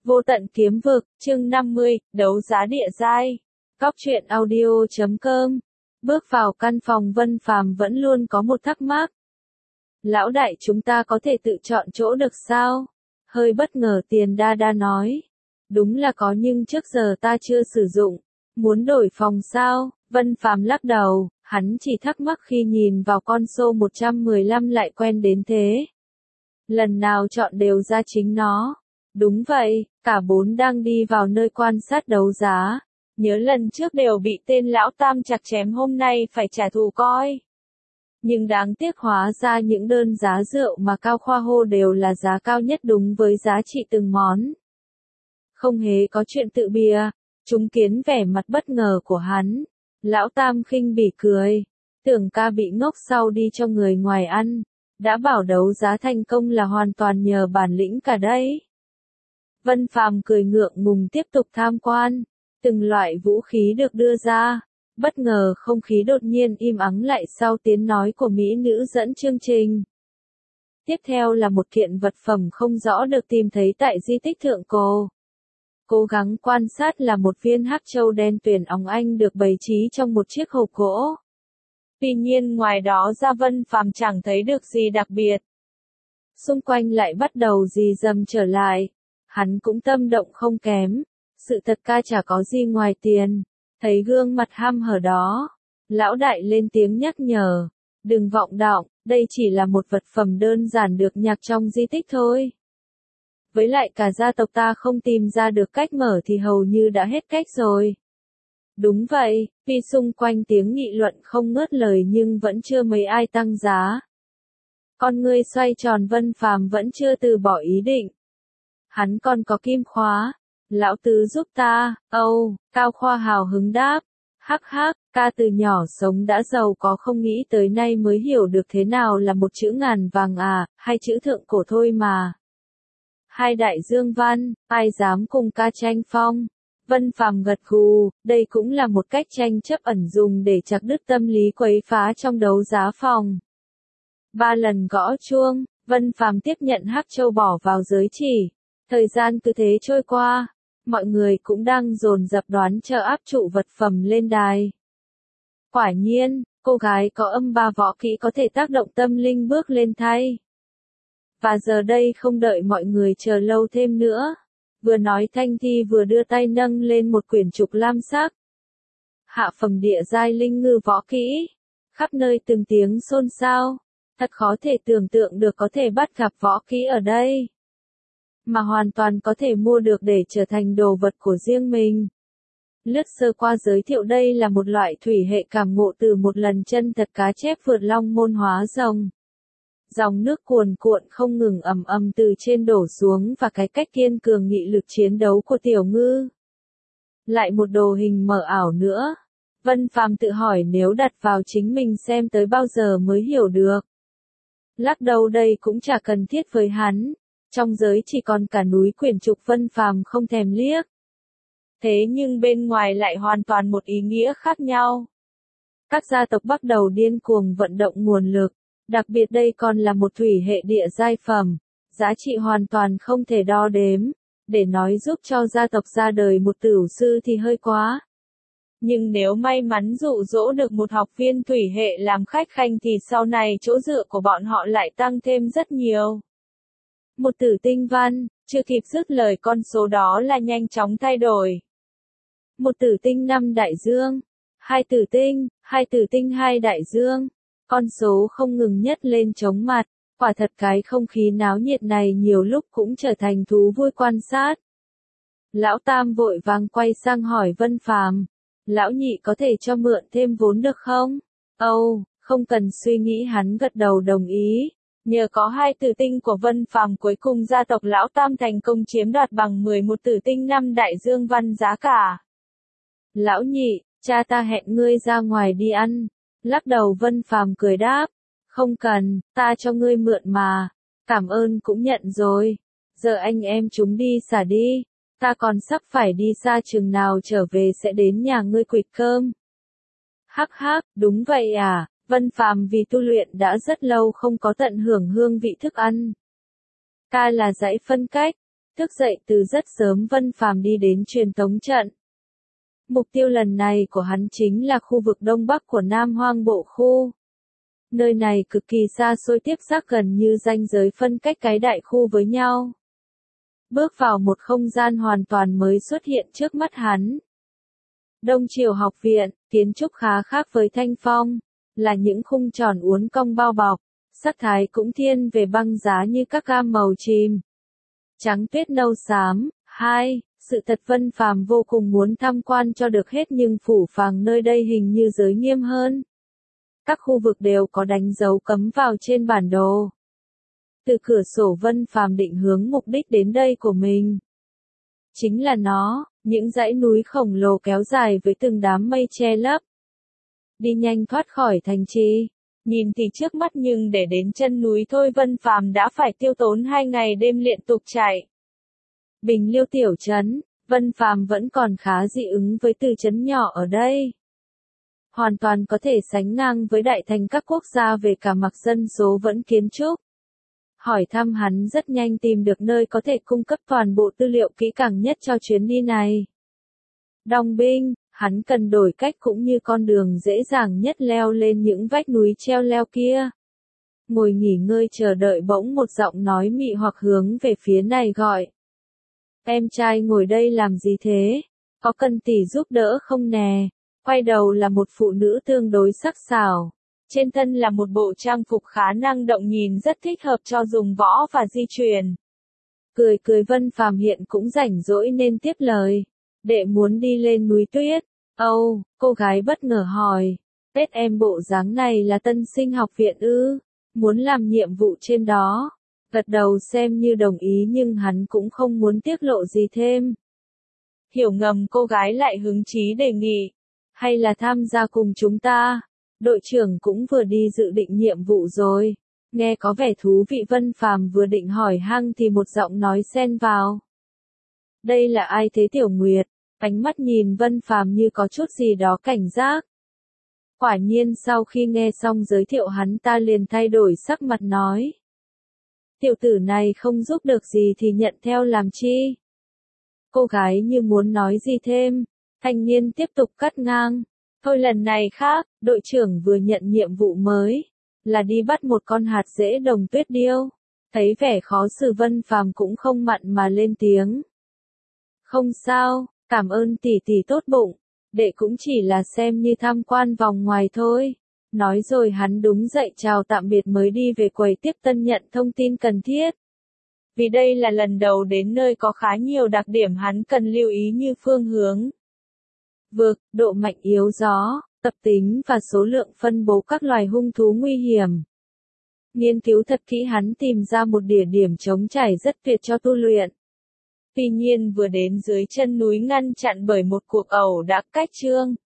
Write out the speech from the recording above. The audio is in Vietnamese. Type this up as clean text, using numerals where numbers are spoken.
Vô tận kiếm vực, chương 50, đấu giá địa giai. Cóc truyện audio.com. Bước vào căn phòng Vân Phàm vẫn luôn có một thắc mắc. Lão đại, chúng ta có thể tự chọn chỗ được sao? Hơi bất ngờ Tiền Đa Đa nói. Đúng là có nhưng trước giờ ta chưa sử dụng. Muốn đổi phòng sao? Vân Phàm lắc đầu, hắn chỉ thắc mắc khi nhìn vào con số 115 lại quen đến thế. Lần nào chọn đều ra chính nó. Đúng vậy, cả bốn đang đi vào nơi quan sát đấu giá. Nhớ lần trước đều bị tên lão tam chặt chém, hôm nay phải trả thù coi. Nhưng đáng tiếc hóa ra những đơn giá rượu mà Cao Khoa hô đều là giá cao nhất đúng với giá trị từng món. Không hề có chuyện tự bìa, chứng kiến vẻ mặt bất ngờ của hắn. Lão tam khinh bỉ cười. Tưởng ca bị ngốc sau đi cho người ngoài ăn. Đã bảo đấu giá thành công là hoàn toàn nhờ bản lĩnh cả đấy. Vân Phàm cười ngượng ngùng tiếp tục tham quan. Từng loại vũ khí được đưa ra. Bất ngờ không khí đột nhiên im ắng lại sau tiếng nói của mỹ nữ dẫn chương trình. Tiếp theo là một kiện vật phẩm không rõ được tìm thấy tại di tích Thượng Cổ. Cố gắng quan sát là một viên hắc châu đen tuyền óng ánh được bày trí trong một chiếc hộp gỗ. Tuy nhiên ngoài đó ra Vân Phàm chẳng thấy được gì đặc biệt. Xung quanh lại bắt đầu rì rầm trở lại. Hắn cũng tâm động không kém. Sự thật ca chả có gì ngoài tiền. Thấy gương mặt ham hở đó. Lão đại lên tiếng nhắc nhở. Đừng vọng động, đây chỉ là một vật phẩm đơn giản được nhặt trong di tích thôi. Với lại cả gia tộc ta không tìm ra được cách mở thì hầu như đã hết cách rồi. Đúng vậy, vì xung quanh tiếng nghị luận không ngớt lời nhưng vẫn chưa mấy ai tăng giá. Con ngươi xoay tròn, Vân Phàm vẫn chưa từ bỏ ý định. Hắn còn có kim khóa. Lão tứ giúp ta, Cao Khoa hào hứng đáp. Hắc hắc, ca từ nhỏ sống đã giàu có không nghĩ tới nay mới hiểu được thế nào là một chữ ngàn vàng hay chữ thượng cổ thôi mà. Hai đại dương văn, ai dám cùng ca tranh phong. Vân Phàm gật gù, đây cũng là một cách tranh chấp ẩn dùng để chặt đứt tâm lý quấy phá trong đấu giá phòng. 3 lần gõ chuông, Vân Phàm tiếp nhận hắc châu bỏ vào giới chỉ. Thời gian cứ thế trôi qua, mọi người cũng đang dồn dập đoán chờ áp trụ vật phẩm lên đài. Quả nhiên, cô gái có âm 3 võ kỹ có thể tác động tâm linh bước lên thay. Và giờ đây không đợi mọi người chờ lâu thêm nữa. Vừa nói Thanh Thi vừa đưa tay nâng lên một quyển trục lam sắc. Hạ phẩm địa giai linh ngư võ kỹ. Khắp nơi từng tiếng xôn xao. Thật khó thể tưởng tượng được có thể bắt gặp võ kỹ ở đây. Mà hoàn toàn có thể mua được để trở thành đồ vật của riêng mình. Lướt sơ qua giới thiệu đây là một loại thủy hệ cảm ngộ từ một lần chân thật cá chép vượt long môn hóa rồng. Dòng nước cuồn cuộn không ngừng ầm ầm từ trên đổ xuống và cái cách kiên cường nghị lực chiến đấu của tiểu ngư. Lại một đồ hình mờ ảo nữa. Vân Phàm tự hỏi nếu đặt vào chính mình xem tới bao giờ mới hiểu được. Lắc đầu đây cũng chả cần thiết với hắn. Trong giới chỉ còn cả núi quyển trục, Vân Phàm không thèm liếc. Thế nhưng bên ngoài lại hoàn toàn một ý nghĩa khác nhau. Các gia tộc bắt đầu điên cuồng vận động nguồn lực. Đặc biệt đây còn là một thủy hệ địa giai phẩm. Giá trị hoàn toàn không thể đo đếm. Để nói giúp cho gia tộc ra đời một tửu sư thì hơi quá. Nhưng nếu may mắn dụ dỗ được một học viên thủy hệ làm khách khanh thì sau này chỗ dựa của bọn họ lại tăng thêm rất nhiều. Một tử tinh văn, chưa kịp dứt lời con số đó là nhanh chóng thay đổi. Một tử tinh 5 đại dương, hai tử tinh 2 đại dương. Con số không ngừng nhất lên chóng mặt, quả thật cái không khí náo nhiệt này nhiều lúc cũng trở thành thú vui quan sát. Lão Tam vội vàng quay sang hỏi Vân Phàm, lão nhị có thể cho mượn thêm vốn được không? Không cần suy nghĩ hắn gật đầu đồng ý. Nhờ có 2 tử tinh của Vân Phàm cuối cùng gia tộc Lão Tam thành công chiếm đoạt bằng 11 tử tinh 5 đại dương văn giá cả. Lão nhị, cha ta hẹn ngươi ra ngoài đi ăn. Lắc đầu Vân Phàm cười đáp. Không cần, ta cho ngươi mượn mà. Cảm ơn cũng nhận rồi. Giờ anh em chúng đi xả đi. Ta còn sắp phải đi xa chừng nào trở về sẽ đến nhà ngươi quỵt cơm. Hắc hắc, đúng vậy à. Vân Phàm vì tu luyện đã rất lâu không có tận hưởng hương vị thức ăn. Ca là dãy phân cách. Thức dậy từ rất sớm Vân Phàm đi đến truyền tống trận. Mục tiêu lần này của hắn chính là khu vực Đông Bắc của Nam Hoang Bộ khu. Nơi này cực kỳ xa xôi tiếp giáp gần như ranh giới phân cách cái đại khu với nhau. Bước vào một không gian hoàn toàn mới xuất hiện trước mắt hắn. Đông Triều học viện, kiến trúc khá khác với Thanh Phong, là những khung tròn uốn cong bao bọc, sắc thái cũng thiên về băng giá như các gam màu chìm. Trắng tuyết nâu xám, sự thật Vân Phàm vô cùng muốn tham quan cho được hết nhưng phủ phàng nơi đây hình như giới nghiêm hơn. Các khu vực đều có đánh dấu cấm vào trên bản đồ. Từ cửa sổ Vân Phàm định hướng mục đích đến đây của mình. Chính là nó, những dãy núi khổng lồ kéo dài với từng đám mây che lấp. Đi nhanh thoát khỏi thành trì. Nhìn thì trước mắt nhưng để đến chân núi thôi Vân Phàm đã phải tiêu tốn 2 ngày đêm liên tục chạy. Bình Liêu tiểu trấn, Vân Phàm vẫn còn khá dị ứng với từ trấn nhỏ ở đây. Hoàn toàn có thể sánh ngang với đại thành các quốc gia về cả mặt dân số vẫn kiến trúc. Hỏi thăm hắn rất nhanh tìm được nơi có thể cung cấp toàn bộ tư liệu kỹ càng nhất cho chuyến đi này. Đong binh, hắn cần đổi cách cũng như con đường dễ dàng nhất leo lên những vách núi treo leo kia. Ngồi nghỉ ngơi chờ đợi bỗng một giọng nói mị hoặc hướng về phía này gọi. Em trai ngồi đây làm gì thế? Có cần tỷ giúp đỡ không nè? Quay đầu là một phụ nữ tương đối sắc sảo. Trên thân là một bộ trang phục khá năng động nhìn rất thích hợp cho dùng võ và di chuyển. Cười cười Vân Phàm hiện cũng rảnh rỗi nên tiếp lời. Đệ muốn đi lên núi tuyết. Âu, cô gái bất ngờ hỏi. Tết em bộ dáng này là tân sinh học viện ư? Muốn làm nhiệm vụ trên đó. Gật đầu xem như đồng ý nhưng hắn cũng không muốn tiết lộ gì thêm. Hiểu ngầm cô gái lại hứng chí đề nghị. Hay là tham gia cùng chúng ta? Đội trưởng cũng vừa đi dự định nhiệm vụ rồi. Nghe có vẻ thú vị Vân Phàm vừa định hỏi hăng thì một giọng nói xen vào. Đây là ai thế Tiểu Nguyệt? Ánh mắt nhìn Vân Phàm như có chút gì đó cảnh giác. Quả nhiên sau khi nghe xong giới thiệu hắn ta liền thay đổi sắc mặt nói. Tiểu tử này không giúp được gì thì nhận theo làm chi? Cô gái như muốn nói gì thêm, thanh niên tiếp tục cắt ngang. Thôi lần này khác, đội trưởng vừa nhận nhiệm vụ mới, là đi bắt một con hạt rễ đồng tuyết điêu. Thấy vẻ khó xử Vân Phàm cũng không mặn mà lên tiếng. Không sao, cảm ơn tỷ tỷ tốt bụng, đệ cũng chỉ là xem như tham quan vòng ngoài thôi. Nói rồi hắn đúng dậy chào tạm biệt mới đi về quầy tiếp tân nhận thông tin cần thiết. Vì đây là lần đầu đến nơi có khá nhiều đặc điểm hắn cần lưu ý như phương hướng vực, độ mạnh yếu gió, tập tính và số lượng phân bố các loài hung thú nguy hiểm. Nghiên cứu thật kỹ hắn tìm ra một địa điểm trống trải rất tuyệt cho tu luyện. Tuy nhiên vừa đến dưới chân núi ngăn chặn bởi một cuộc ẩu đả cách trương.